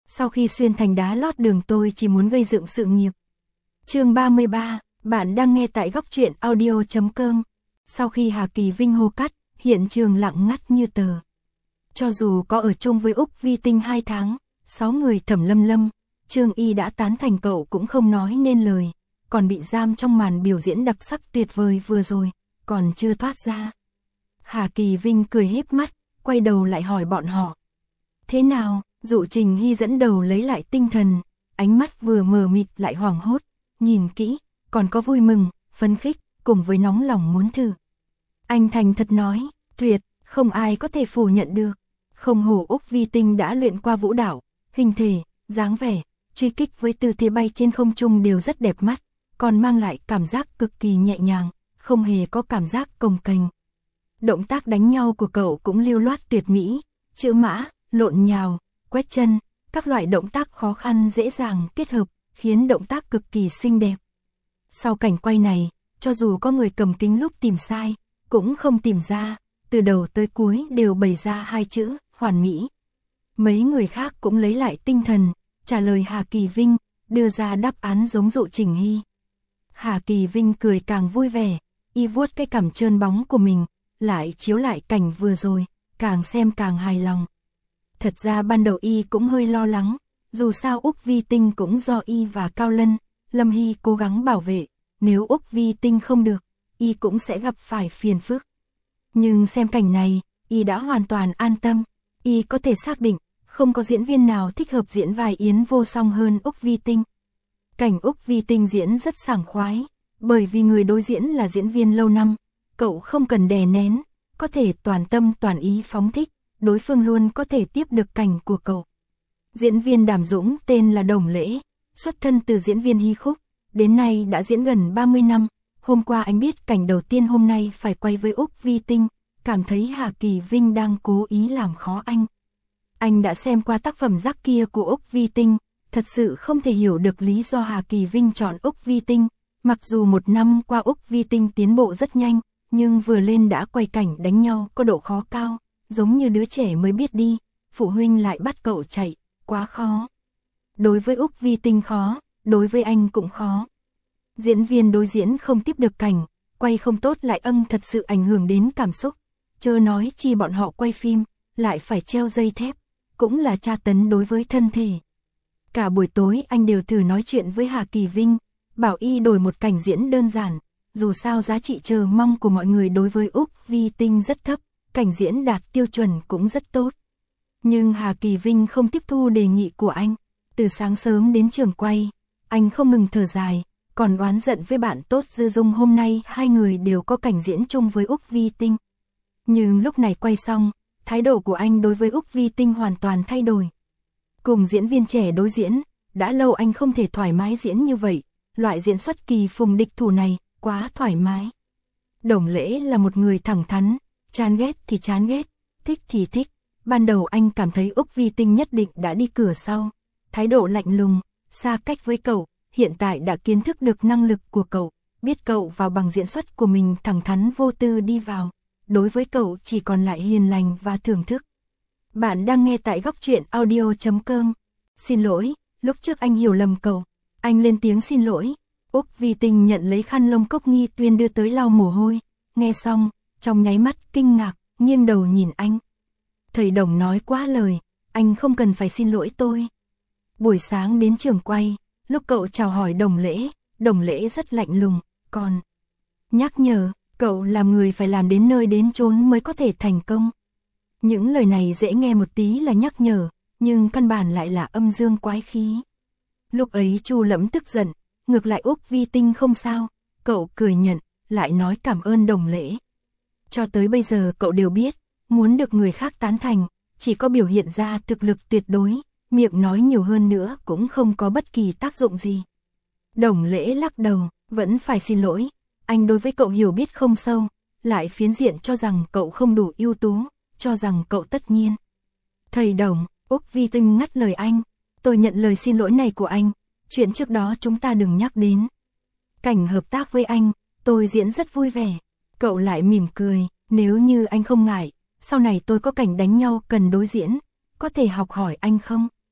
sau khi xuyên thành đá lót đường tôi chỉ muốn gây dựng sự nghiệp. Chương 33, bạn đang nghe tại góc truyện audio.com. Sau khi Hà Kỳ Vinh hô cắt, hiện trường lặng ngắt như tờ. Cho dù có ở chung với Úc Vi Tinh 2 tháng, 6 người Thẩm Lâm Lâm, Trương Y đã tán thành cậu cũng không nói nên lời, còn bị giam trong màn biểu diễn đặc sắc tuyệt vời vừa rồi, còn chưa thoát ra. Hà Kỳ Vinh cười híp mắt, quay đầu lại hỏi bọn họ. Thế nào? Dụ Trình Hy dẫn đầu lấy lại tinh thần, ánh mắt vừa mờ mịt lại hoảng hốt, nhìn kỹ, còn có vui mừng, phấn khích, cùng với nóng lòng muốn thử. Anh thành thật nói, tuyệt, không ai có thể phủ nhận được. Không hổ Úc Vi Tinh đã luyện qua vũ đạo, hình thể, dáng vẻ, truy kích với tư thế bay trên không trung đều rất đẹp mắt, còn mang lại cảm giác cực kỳ nhẹ nhàng, không hề có cảm giác cồng kềnh. Động tác đánh nhau của cậu cũng lưu loát tuyệt mỹ, chữ mã, lộn nhào, quét chân, các loại động tác khó khăn dễ dàng kết hợp, khiến động tác cực kỳ xinh đẹp. Sau cảnh quay này, cho dù có người cầm kính lúp tìm sai, cũng không tìm ra, từ đầu tới cuối đều bày ra 2 chữ, hoàn mỹ. Mấy người khác cũng lấy lại tinh thần, trả lời Hà Kỳ Vinh, đưa ra đáp án giống Dụ Trình Hy. Hà Kỳ Vinh cười càng vui vẻ, y vuốt cái cằm trơn bóng của mình, lại chiếu lại cảnh vừa rồi, càng xem càng hài lòng. Thật ra ban đầu y cũng hơi lo lắng, dù sao Úc Vi Tinh cũng do y và Cao Lân, Lâm Hy cố gắng bảo vệ, nếu Úc Vi Tinh không được, y cũng sẽ gặp phải phiền phức. Nhưng xem cảnh này, y đã hoàn toàn an tâm, y có thể xác định, không có diễn viên nào thích hợp diễn vai Yến Vô Song hơn Úc Vi Tinh. Cảnh Úc Vi Tinh diễn rất sảng khoái, bởi vì người đối diễn là diễn viên lâu năm, cậu không cần đè nén, có thể toàn tâm toàn ý phóng thích, đối phương luôn có thể tiếp được cảnh của cậu. Diễn viên đảm dũng tên là Đồng Lễ, xuất thân từ diễn viên Hy Khúc, đến nay đã diễn gần 30 năm. Hôm qua anh biết cảnh đầu tiên hôm nay phải quay với Úc Vi Tinh, cảm thấy Hà Kỳ Vinh đang cố ý làm khó anh. Anh đã xem qua tác phẩm rắc kia của Úc Vi Tinh, thật sự không thể hiểu được lý do Hà Kỳ Vinh chọn Úc Vi Tinh. Mặc dù 1 năm qua Úc Vi Tinh tiến bộ rất nhanh, nhưng vừa lên đã quay cảnh đánh nhau có độ khó cao, giống như đứa trẻ mới biết đi, phụ huynh lại bắt cậu chạy, quá khó. Đối với Úc Vi Tinh khó, đối với anh cũng khó. Diễn viên đối diễn không tiếp được cảnh, quay không tốt lại âm thật sự ảnh hưởng đến cảm xúc, chớ nói chi bọn họ quay phim, lại phải treo dây thép, cũng là tra tấn đối với thân thể. Cả buổi tối anh đều thử nói chuyện với Hà Kỳ Vinh, bảo y đổi một cảnh diễn đơn giản, dù sao giá trị chờ mong của mọi người đối với Úc Vi Tinh rất thấp, cảnh diễn đạt tiêu chuẩn cũng rất tốt. Nhưng Hà Kỳ Vinh không tiếp thu đề nghị của anh, từ sáng sớm đến trường quay, anh không ngừng thở dài, còn oán giận với bạn tốt Dư Dung hôm nay 2 người đều có cảnh diễn chung với Úc Vi Tinh. Nhưng lúc này quay xong, thái độ của anh đối với Úc Vi Tinh hoàn toàn thay đổi. Cùng diễn viên trẻ đối diễn, đã lâu anh không thể thoải mái diễn như vậy, loại diễn xuất kỳ phùng địch thủ này, quá thoải mái. Đồng Lễ là một người thẳng thắn, chán ghét thì chán ghét, thích thì thích. Ban đầu anh cảm thấy Úc Vi Tinh nhất định đã đi cửa sau, thái độ lạnh lùng, xa cách với cậu, hiện tại đã kiến thức được năng lực của cậu, biết cậu vào bằng diễn xuất của mình thẳng thắn vô tư đi vào, đối với cậu chỉ còn lại hiền lành và thưởng thức. Bạn đang nghe tại góc truyện audio.com. Xin lỗi, lúc trước anh hiểu lầm cậu, anh lên tiếng xin lỗi. Úc Vi Tinh nhận lấy khăn lông Cốc Nghi Tuyên đưa tới lau mồ hôi, nghe xong, trong nháy mắt kinh ngạc, nghiêng đầu nhìn anh. Thầy Đồng nói quá lời, anh không cần phải xin lỗi tôi. Buổi sáng đến trường quay, lúc cậu chào hỏi Đồng Lễ rất lạnh lùng, còn nhắc nhở, cậu làm người phải làm đến nơi đến chốn mới có thể thành công. Những lời này dễ nghe một tí là nhắc nhở, nhưng căn bản lại là âm dương quái khí. Lúc ấy Chu Lẫm tức giận, ngược lại Úc Vi Tinh không sao, cậu cười nhận, lại nói cảm ơn Đồng Lễ. Cho tới bây giờ cậu đều biết, muốn được người khác tán thành, chỉ có biểu hiện ra thực lực tuyệt đối, miệng nói nhiều hơn nữa cũng không có bất kỳ tác dụng gì. Đồng Lễ lắc đầu, vẫn phải xin lỗi, anh đối với cậu hiểu biết không sâu, lại phiến diện cho rằng cậu không đủ ưu tú, cho rằng cậu tất nhiên. Thầy Đồng, Úc Vi Tinh ngắt lời anh, tôi nhận lời xin lỗi này của anh, chuyện trước đó chúng ta đừng nhắc đến. Cảnh hợp tác với anh, tôi diễn rất vui vẻ. Cậu lại mỉm cười, nếu như anh không ngại, sau này tôi có cảnh đánh nhau cần đối diễn, có thể học hỏi anh không?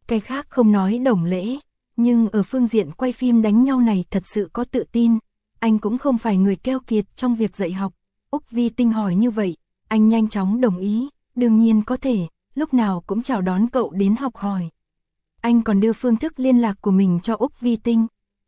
Cái khác không nói đồng lễ, nhưng ở phương diện quay phim đánh nhau này thật sự có tự tin. Anh cũng không phải người keo kiệt trong việc dạy học. Úc Vi Tinh hỏi như vậy, anh nhanh chóng đồng ý, đương nhiên có thể, lúc nào cũng chào đón cậu đến học hỏi. Anh còn đưa phương thức liên lạc của mình cho Úc Vi Tinh.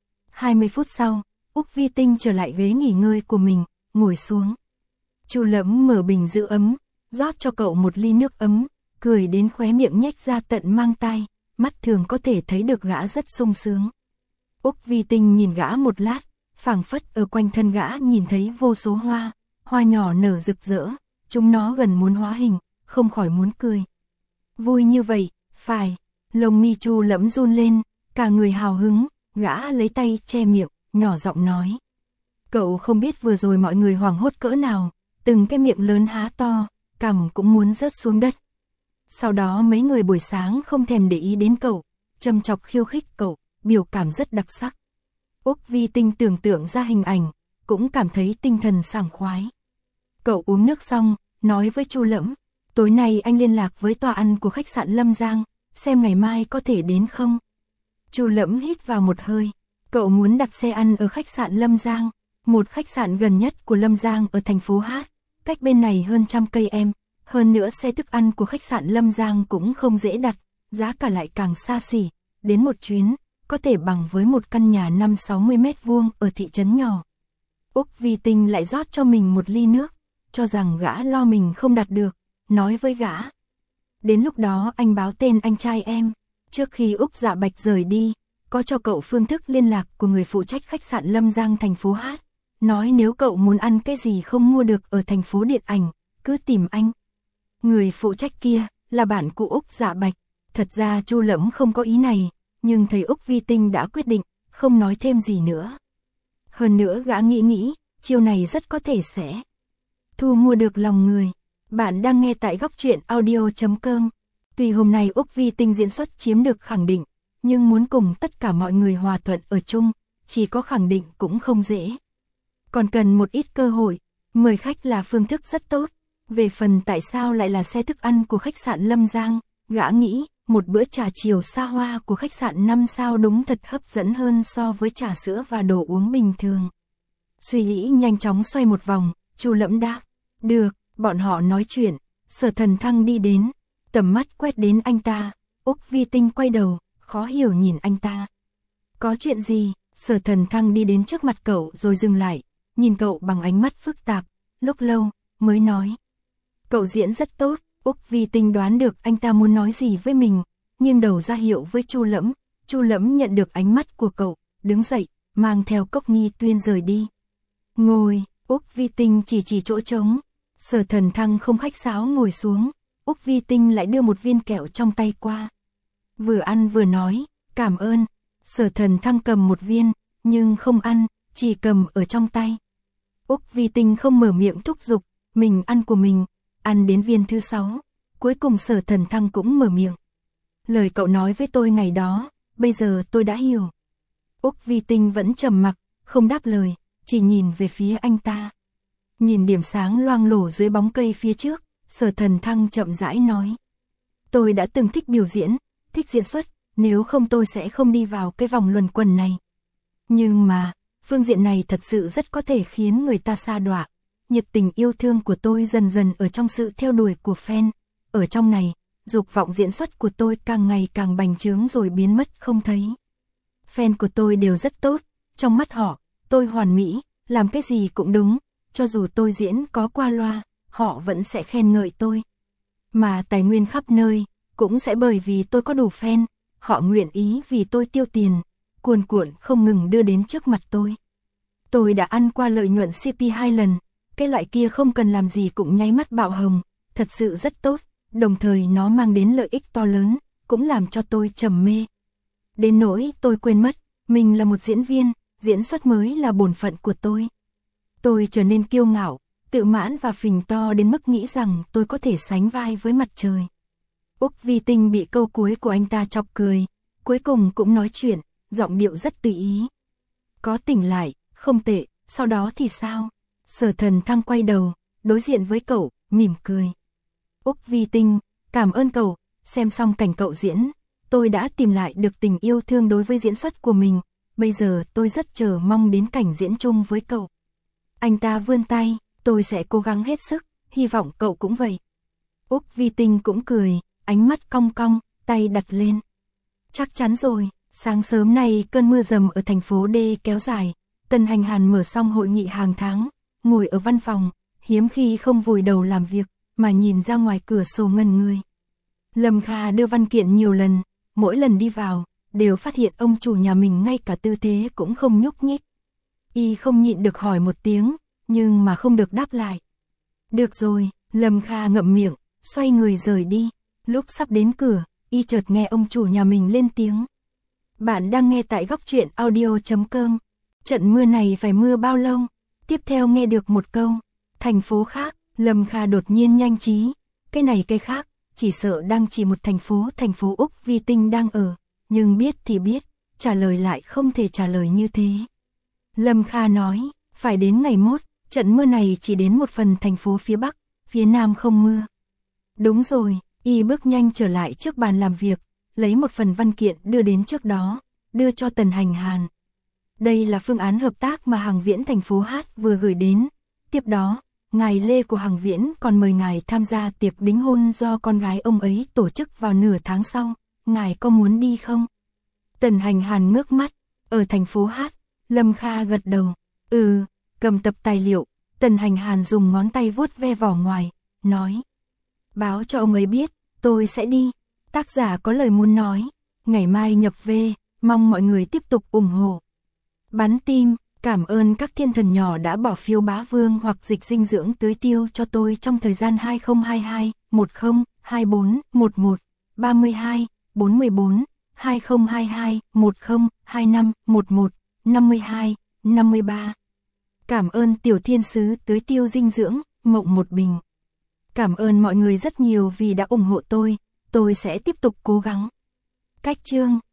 20 phút sau, Úc Vi Tinh trở lại ghế nghỉ ngơi của mình, ngồi xuống. Chu Lẫm mở bình giữ ấm, rót cho cậu một ly nước ấm, cười đến khóe miệng nhếch ra tận mang tai, mắt thường có thể thấy được gã rất sung sướng. Úc Vi Tinh nhìn gã một lát, phảng phất ở quanh thân gã nhìn thấy vô số hoa, hoa nhỏ nở rực rỡ, chúng nó gần muốn hóa hình, không khỏi muốn cười. Vui như vậy, phải, lông mi Chu Lẫm run lên, cả người hào hứng, gã lấy tay che miệng, nhỏ giọng nói. Cậu không biết vừa rồi mọi người hoảng hốt cỡ nào, từng cái miệng lớn há to, cằm cũng muốn rớt xuống đất. Sau đó mấy người buổi sáng không thèm để ý đến cậu, châm chọc khiêu khích cậu, biểu cảm rất đặc sắc. Úc Vi Tinh tưởng tượng ra hình ảnh, cũng cảm thấy tinh thần sảng khoái. Cậu uống nước xong, nói với Chu Lẫm, tối nay anh liên lạc với tòa ăn của khách sạn Lâm Giang, xem ngày mai có thể đến không. Chu Lẫm hít vào một hơi, cậu muốn đặt xe ăn ở khách sạn Lâm Giang, một khách sạn gần nhất của Lâm Giang ở thành phố Hát, cách bên này hơn 100 cây em. Hơn nữa xe thức ăn của khách sạn Lâm Giang cũng không dễ đặt, giá cả lại càng xa xỉ, đến một chuyến, có thể bằng với một căn nhà 50-60 mét vuông ở thị trấn nhỏ. Úc Vi Tinh lại rót cho mình một ly nước, cho rằng gã lo mình không đặt được, nói với gã. Đến lúc đó anh báo tên anh trai em, trước khi Úc Dạ Bạch rời đi, có cho cậu phương thức liên lạc của người phụ trách khách sạn Lâm Giang thành phố Hát, nói nếu cậu muốn ăn cái gì không mua được ở thành phố điện ảnh, cứ tìm anh. Người phụ trách kia là bạn của Úc Dạ Bạch, thật ra Chu Lẫm không có ý này, nhưng thầy Úc Vi Tinh đã quyết định, không nói thêm gì nữa. Hơn nữa gã nghĩ, chiêu này rất có thể sẽ thu mua được lòng người. Bạn đang nghe tại góc truyện audio.com. Tuy hôm nay Úc Vi Tinh diễn xuất chiếm được khẳng định, nhưng muốn cùng tất cả mọi người hòa thuận ở chung, chỉ có khẳng định cũng không dễ. Còn cần một ít cơ hội, mời khách là phương thức rất tốt. Về phần tại sao lại là xe thức ăn của khách sạn Lâm Giang, gã nghĩ, một bữa trà chiều xa hoa của khách sạn 5 sao đúng thật hấp dẫn hơn so với trà sữa và đồ uống bình thường. Suy nghĩ nhanh chóng xoay một vòng, Chu Lẫm đáp, được, bọn họ nói chuyện, Sở Thần Thăng đi đến, tầm mắt quét đến anh ta, Úc Vi Tinh quay đầu, khó hiểu nhìn anh ta. Có chuyện gì? Sở Thần Thăng đi đến trước mặt cậu rồi dừng lại, nhìn cậu bằng ánh mắt phức tạp, lúc lâu, mới nói. Cậu diễn rất tốt, Úc Vi Tinh đoán được anh ta muốn nói gì với mình, nghiêng đầu ra hiệu với Chu Lẫm. Chu Lẫm nhận được ánh mắt của cậu, đứng dậy, mang theo cốc nghi tuyên rời đi. Ngồi, Úc Vi Tinh chỉ chỗ trống. Sở Thần Thăng không khách sáo ngồi xuống, Úc Vi Tinh lại đưa một viên kẹo trong tay qua. Vừa ăn vừa nói, cảm ơn. Sở Thần Thăng cầm một viên, nhưng không ăn, chỉ cầm ở trong tay. Úc Vi Tinh không mở miệng thúc giục, mình ăn của mình. Ăn đến viên thứ 6, cuối cùng Sở Thần Thăng cũng mở miệng. Lời cậu nói với tôi ngày đó, bây giờ tôi đã hiểu. Úc Vi Tinh vẫn trầm mặc, không đáp lời, chỉ nhìn về phía anh ta. Nhìn điểm sáng loang lổ dưới bóng cây phía trước, Sở Thần Thăng chậm rãi nói. Tôi đã từng thích biểu diễn, thích diễn xuất, nếu không tôi sẽ không đi vào cái vòng luẩn quẩn này. Nhưng mà, phương diện này thật sự rất có thể khiến người ta sa đọa. Nhiệt tình yêu thương của tôi dần dần ở trong sự theo đuổi của fan. Ở trong này, dục vọng diễn xuất của tôi càng ngày càng bành trướng rồi biến mất không thấy. Fan của tôi đều rất tốt, trong mắt họ, tôi hoàn mỹ, làm cái gì cũng đúng, cho dù tôi diễn có qua loa, họ vẫn sẽ khen ngợi tôi. Mà tài nguyên khắp nơi, cũng sẽ bởi vì tôi có đủ fan, họ nguyện ý vì tôi tiêu tiền, cuồn cuộn không ngừng đưa đến trước mặt tôi. Tôi đã ăn qua lợi nhuận CP 2 lần. Cái loại kia không cần làm gì cũng nháy mắt bạo hồng, thật sự rất tốt, đồng thời nó mang đến lợi ích to lớn, cũng làm cho tôi trầm mê. Đến nỗi tôi quên mất, mình là một diễn viên, diễn xuất mới là bổn phận của tôi. Tôi trở nên kiêu ngạo, tự mãn và phình to đến mức nghĩ rằng tôi có thể sánh vai với mặt trời. Úc Vi Tinh bị câu cuối của anh ta chọc cười, cuối cùng cũng nói chuyện, giọng điệu rất tùy ý. Có tỉnh lại, không tệ, sau đó thì sao? Sở Thần Thăng quay đầu, đối diện với cậu, mỉm cười. Úc Vi Tinh, cảm ơn cậu, xem xong cảnh cậu diễn, tôi đã tìm lại được tình yêu thương đối với diễn xuất của mình, bây giờ tôi rất chờ mong đến cảnh diễn chung với cậu. Anh ta vươn tay, tôi sẽ cố gắng hết sức, hy vọng cậu cũng vậy. Úc Vi Tinh cũng cười, ánh mắt cong cong, tay đặt lên. Chắc chắn rồi, sáng sớm nay cơn mưa dầm ở thành phố D kéo dài, Tần Hành Hàn mở xong hội nghị hàng tháng, ngồi ở văn phòng, hiếm khi không vùi đầu làm việc, mà nhìn ra ngoài cửa sổ ngẩn người. Lâm Kha đưa văn kiện nhiều lần, mỗi lần đi vào, đều phát hiện ông chủ nhà mình ngay cả tư thế cũng không nhúc nhích. Y không nhịn được hỏi một tiếng, nhưng mà không được đáp lại. Được rồi, Lâm Kha ngậm miệng, xoay người rời đi. Lúc sắp đến cửa, Y chợt nghe ông chủ nhà mình lên tiếng. Bạn đang nghe tại góc truyện audio.com. Trận mưa này phải mưa bao lâu? Tiếp theo nghe được một câu. Thành phố khác, Lâm Kha đột nhiên nhanh trí. Cái này cái khác, chỉ sợ đang chỉ một thành phố Úc Vi Tinh đang ở. Nhưng biết thì biết, trả lời lại không thể trả lời như thế. Lâm Kha nói, phải đến ngày mốt, trận mưa này chỉ đến một phần thành phố phía Bắc, phía Nam không mưa. Đúng rồi, Y bước nhanh trở lại trước bàn làm việc, lấy một phần văn kiện đưa đến trước đó, đưa cho Tần Hành Hàn. Đây là phương án hợp tác mà Hàng Viễn thành phố Hát vừa gửi đến. Tiếp đó, ngài Lê của Hàng Viễn còn mời ngài tham gia tiệc đính hôn do con gái ông ấy tổ chức vào nửa tháng sau, ngài có muốn đi không? Tần Hành Hàn ngước mắt, ở thành phố Hát, Lâm Kha gật đầu, cầm tập tài liệu, Tần Hành Hàn dùng ngón tay vuốt ve vỏ ngoài, nói. Báo cho ông ấy biết, tôi sẽ đi, tác giả có lời muốn nói, ngày mai nhập về, mong mọi người tiếp tục ủng hộ. Bắn tim, cảm ơn các thiên thần nhỏ đã bỏ phiếu bá vương hoặc dịch dinh dưỡng tưới tiêu cho tôi trong thời gian 2022, 10, 24, 11, 32, 44, 2022, 10, 25, 11, 52, 53. Cảm ơn tiểu thiên sứ tưới tiêu dinh dưỡng, Mộng một bình. Cảm ơn mọi người rất nhiều vì đã ủng hộ tôi sẽ tiếp tục cố gắng. Cách chương